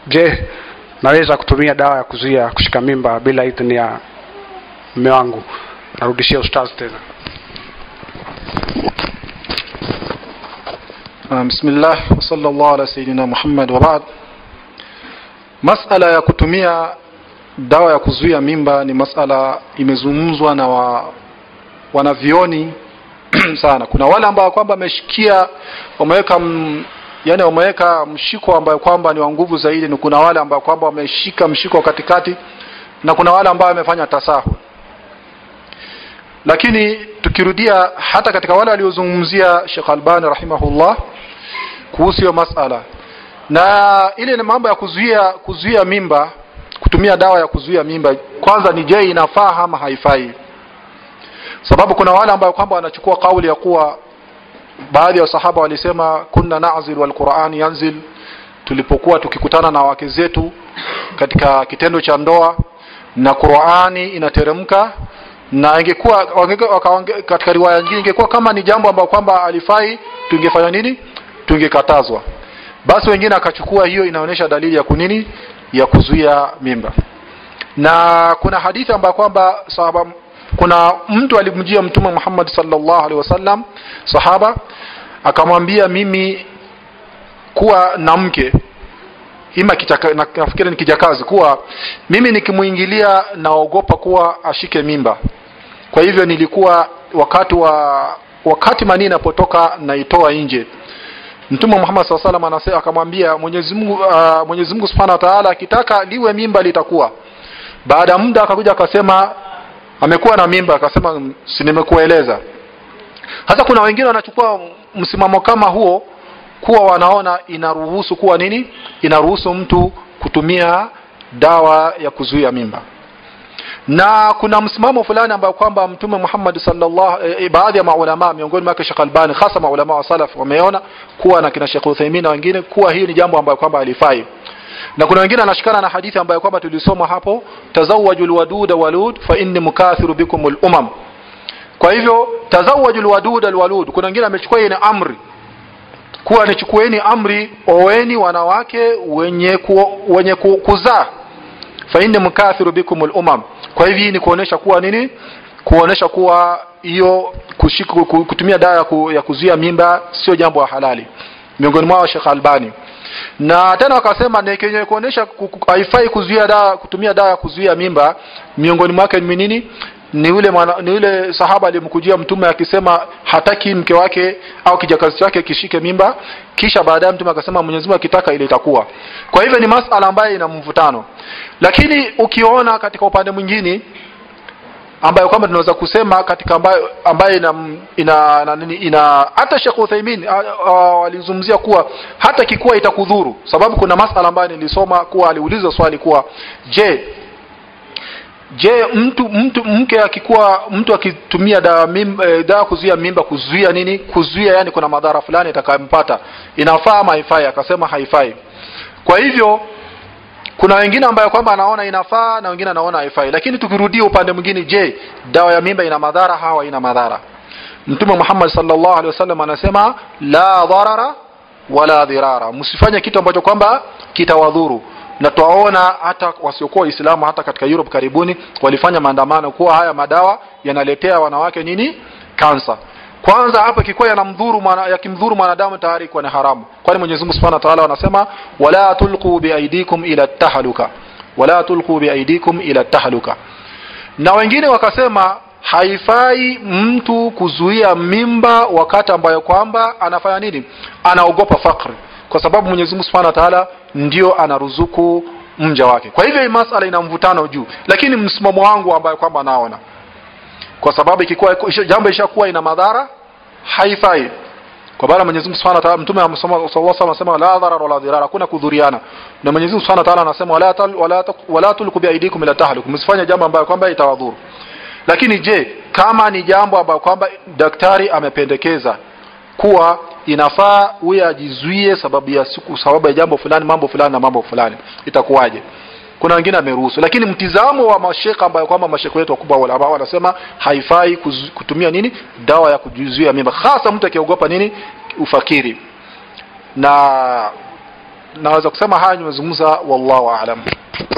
Je, naweza kutumia dawa ya kuzuia kushika mimba bila idhini ya mume wangu? Narudishia ustaz tena. Bismillah wa sallallahu ala sayyidina Muhammad wa ba'd. Masala ya kutumia dawa ya kuzuia mimba ni masala imezungumzwa na wanavioni sana. Kuna wale ambao kwamba wameshikia wameweka mshiko ambao kwamba ni wa nguvu zaidi, na kuna wale ambao kwamba wameshika mshiko katikati, na kuna wale ambao wamefanya tasahu. Lakini tukirudia hata katika wale waliozungumzia Sheikh Albani rahimahullah kuhusu hiyo masala, na ile ni mambo ya kuzuia mimba, kutumia dawa ya kuzuia mimba, kwanza ni je, inafaa ama haifai? Sababu kuna wale ambao kwamba wanachukua kauli ya kuwa baadhi ya sahaba walisema kunna na'zil wal Qur'an yanzil, tulipokuwa tukikutana na wake zetu katika kitendo cha ndoa na Qur'ani inateremka, na ingekuwa katika riwaya nyingine ingekuwa kama ni jambo ambalo kwamba alifai, tungefanya nini? Tungekatazwa. Basi wengine akachukua hiyo inaonyesha dalili ya kunini, ya kuzuia mimba. Na kuna hadithi ambayo kwamba sahaba, kuna mtu alimjia Mtume Muhammad sallallahu alaihi wasallam, sahaba akamwambia, mimi kuwa na mke nafikiri ni kijakazi, kuwa mimi nikimuingilia naogopa kuwa ashike mimba. Kwa hivyo nilikuwa wakati manii inapotoka naitoa nje. Mtume Muhammad sallallahu alaihi wasallam akamwambia, Mwenyezi Mungu Subhanahu wa Ta'ala akitaka liwe mimba litakuwa. Baada ya muda akakuja akasema amekuwa na mimba, akasema si nimekueleza. Hata kuna wengine wanachukua msimamo kama huo, kuwa wanaona inaruhusu kuwa nini, inaruhusu mtu kutumia dawa ya kuzuia mimba. Na kuna msimamo fulani ambao kwamba Mtume Muhammad baadhi ya maulama miongoni mwa Sheikh Albani, hasa maulama wa salaf, wameona kuwa na kina Sheikh Uthaymeen na wengine kuwa hii ni jambo ambalo kwamba halifai. Na kuna wengine anashikana na hadithi ambayo kwamba tulisoma hapo, tazawwajul waduda walud fa inni mukathiru bikumul umam. Kwa hivyo tazawwajul waduda alwalud, kuna wengine amechukua hii ni amri, kuwa nichukueni amri, oeni wanawake wenye kuzaa, fa inni mukathiru bikumul umam. Kwa hivyo ni kuonesha kuwa nini, kuonesha kuwa hiyo kutumia dawa ya kuzuia mimba sio jambo halali miongoni mwao Sheikh Albani. Na tena wakasema ni kenye kuonesha haifai kutumia dawa ya kuzuia mimba miongoni mwake ni nini, ni yule sahaba alimkujia Mtume akisema hataki mke wake au kijakazi chake kishike mimba, kisha baadaye Mtume akasema Mwenyezi Mungu akitaka ile itakuwa. Kwa hivyo ni masala ambayo ina mvutano. Lakini ukiona katika upande mwingine ambayo kama tunaweza kusema katika ambayo ina hata Sheikh Uthaymeen alizungumzia kuwa hata kikuwa itakudhuru. Sababu kuna masala ambayo nilisoma kuwa aliuliza swali kuwa je mke akikuwa mtu akitumia dawa kuzuia mimba, kuzuia nini, kuzuia yani kuna madhara fulani itakayompata, inafaa ama haifai? Akasema haifai. Kwa hivyo kuna wengine ambao kwamba anaona inafaa na wengine anaona haifai. Lakini tukirudia upande mwingine, je, dawa ya mimba ina madhara hawa ina madhara? Mtume Muhammad sallallahu alaihi wasallam anasema la dharara wala dhirara, msifanye kitu ambacho kwamba kitawadhuru. Na tuwaona hata wasiokuwa Waislamu hata katika Europe karibuni walifanya maandamano kuwa haya madawa yanaletea wanawake nini, kansa. Kwanza hapa kikuwa yakimdhuru mwanadamu tayari kwa ni haramu. Kwani Mwenyezi Mungu Subhanahu wa Ta'ala anasema wala tulqu biaidikum ila tahluka, wala tulqu biaidikum ila tahluka. Na wengine wakasema haifai mtu kuzuia mimba wakati ambayo kwamba anafanya nini, anaogopa fakri, kwa sababu Mwenyezi Mungu Subhanahu wa Ta'ala ndio anaruzuku mja wake. Kwa hivyo hii masala ina mvutano juu, lakini msimamo wangu ambayo kwamba naona, kwa sababu ikikuwa jambo ishakuwa ina madhara haifai. Kwa maana Mwenyezi Mungu Subhanahu wa Ta'ala, Mtume sallallahu alaihi wasallam anasema la dharar wala dhirara, hakuna kudhuriana. Na Mwenyezi Mungu Subhanahu wa Ta'ala anasema wala tulqu biaidikum ila tahlukum, msifanye jambo ambalo kwamba itawadhuru. Lakini je, kama ni jambo ambalo kwamba daktari amependekeza kuwa inafaa huyu ajizuie sababu ya jambo fulani, mambo fulani na mambo fulani, itakuwaje? Kuna wengine ameruhusu. Lakini mtizamo wa mashekha ambao kwamba mashekha wetu wakubwa wala ambao wanasema haifai kutumia nini, dawa ya kuzuia mimba, hasa mtu akiogopa nini, ufakiri. Na naweza kusema haya nimezungumza, wallahu aalam.